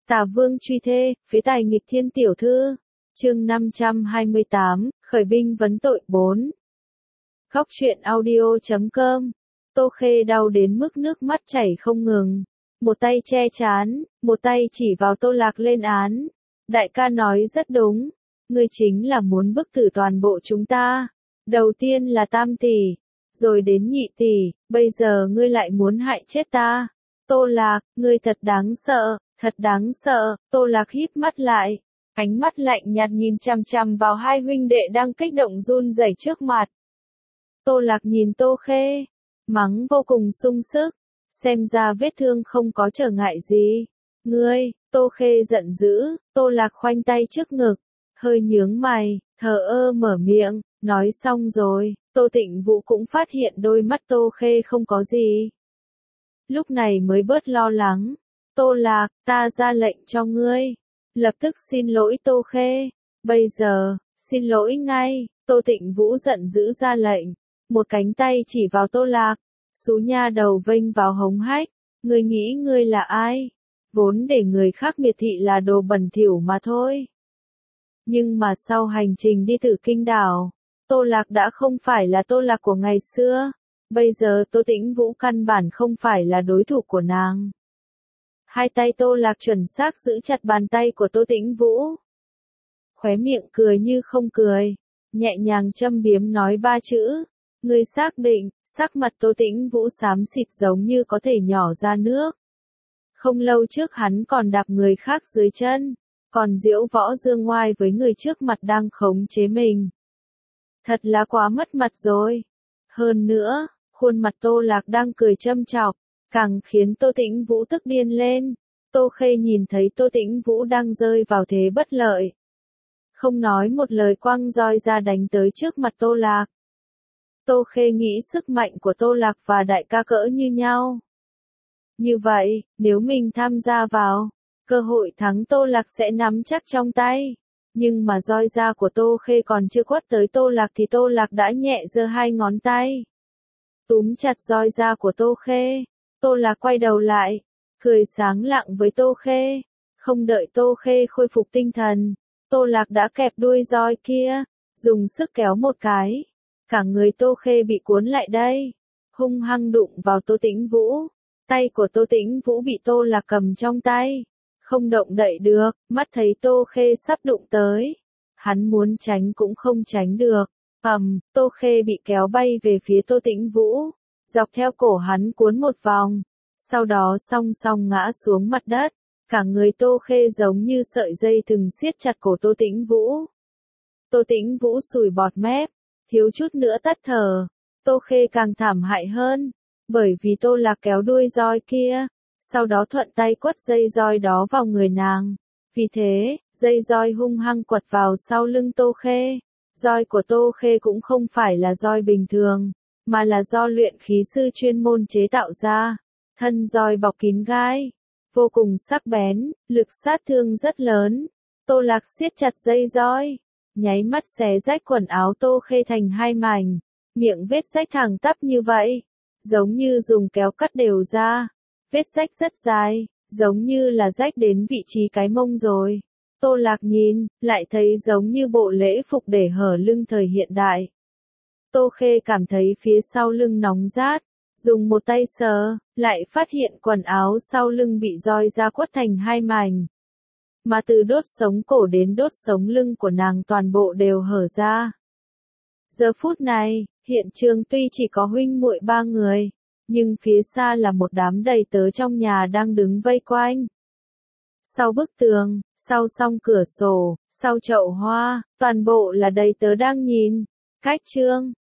Tả Vương truy thê, phế tài nghịch thiên tiểu thư. Chương 528, khởi binh vấn tội 4. Góc truyện audio.com. Tô Khê đau đến mức nước mắt chảy không ngừng. Một tay che trán, một tay chỉ vào Tô Lạc lên án. Đại ca nói rất đúng. Ngươi chính là muốn bức tử toàn bộ chúng ta. Đầu tiên là tam tỷ, rồi đến nhị tỷ, bây giờ ngươi lại muốn hại chết ta. Tô Lạc, ngươi thật đáng sợ, thật đáng sợ. Tô Lạc híp mắt lại, ánh mắt lạnh nhạt nhìn chằm chằm vào hai huynh đệ đang kích động run rẩy trước mặt. Tô Lạc nhìn Tô Khê, mắng vô cùng sung sức, xem ra vết thương không có trở ngại gì. Ngươi, Tô Khê giận dữ, Tô Lạc khoanh tay trước ngực, hơi nhướng mày, thờ ơ mở miệng, nói xong rồi, Tô Tịnh Vũ cũng phát hiện đôi mắt Tô Khê không có gì. Lúc này mới bớt lo lắng. Tô Lạc, ta ra lệnh cho ngươi. Lập tức xin lỗi Tô Khê. Bây giờ, xin lỗi ngay. Tô Tịnh Vũ giận dữ ra lệnh. Một cánh tay chỉ vào Tô Lạc. Xú nha đầu vênh vào hống hách. Ngươi nghĩ ngươi là ai? Vốn để người khác miệt thị là đồ bẩn thỉu mà thôi. Nhưng mà sau hành trình đi Tử Kinh đảo, Tô Lạc đã không phải là Tô Lạc của ngày xưa. Bây giờ Tô Tĩnh Vũ căn bản không phải là đối thủ của nàng. Hai tay Tô Lạc chuẩn xác giữ chặt bàn tay của Tô Tĩnh Vũ. Khóe miệng cười như không cười, nhẹ nhàng châm biếm nói ba chữ. Ngươi xác định, sắc mặt Tô Tĩnh Vũ xám xịt giống như có thể nhỏ ra nước. Không lâu trước hắn còn đạp người khác dưới chân, còn diễu võ dương ngoai với người trước mặt đang khống chế mình. Thật là quá mất mặt rồi. Hơn nữa, khuôn mặt Tô Lạc đang cười châm chọc, càng khiến Tô Tĩnh Vũ tức điên lên. Tô Khê nhìn thấy Tô Tĩnh Vũ đang rơi vào thế bất lợi, không nói một lời quăng roi ra đánh tới trước mặt Tô Lạc. Tô Khê nghĩ sức mạnh của Tô Lạc và đại ca cỡ như nhau. Như vậy, nếu mình tham gia vào, cơ hội thắng Tô Lạc sẽ nắm chắc trong tay. Nhưng mà roi da của Tô Khê còn chưa quất tới Tô Lạc thì Tô Lạc đã nhẹ giơ hai ngón tay, túm chặt roi da của Tô Khê. Tô Lạc quay đầu lại, cười sáng lạng với Tô Khê. Không đợi Tô Khê khôi phục tinh thần, Tô Lạc đã kẹp đuôi roi kia, dùng sức kéo một cái. Cả người Tô Khê bị cuốn lại đây, hung hăng đụng vào Tô Tĩnh Vũ. Tay của Tô Tĩnh Vũ bị Tô Lạc cầm trong tay, không động đậy được, mắt thấy Tô Khê sắp đụng tới. Hắn muốn tránh cũng không tránh được. Tô Khê bị kéo bay về phía Tô Tĩnh Vũ, dọc theo cổ hắn cuốn một vòng, sau đó song song ngã xuống mặt đất. Cả người Tô Khê giống như sợi dây thừng siết chặt cổ Tô Tĩnh Vũ. Tô Tĩnh Vũ sùi bọt mép, thiếu chút nữa tắt thở. Tô Khê càng thảm hại hơn, bởi vì Tô Lạc kéo đuôi roi kia, sau đó thuận tay quất dây roi đó vào người nàng. Vì thế, dây roi hung hăng quật vào sau lưng Tô Khê. Roi của Tô Khê cũng không phải là roi bình thường, mà là do luyện khí sư chuyên môn chế tạo ra. Thân roi bọc kín gai, vô cùng sắc bén, lực sát thương rất lớn. Tô Lạc siết chặt dây roi, nháy mắt xé rách quần áo Tô Khê thành hai mảnh. Miệng vết rách thẳng tắp như vậy, giống như dùng kéo cắt đều ra. Vết rách rất dài, giống như là rách đến vị trí cái mông rồi. Tô Lạc nhìn, lại thấy giống như bộ lễ phục để hở lưng thời hiện đại. Tô Khê cảm thấy phía sau lưng nóng rát, dùng một tay sờ, lại phát hiện quần áo sau lưng bị roi ra quất thành hai mảnh. Mà từ đốt sống cổ đến đốt sống lưng của nàng toàn bộ đều hở ra. Giờ phút này, hiện trường tuy chỉ có huynh muội ba người, nhưng phía xa là một đám đầy tớ trong nhà đang đứng vây quanh. Sau bức tường, sau song cửa sổ, sau chậu hoa, toàn bộ là đầy tớ đang nhìn. Cách chương,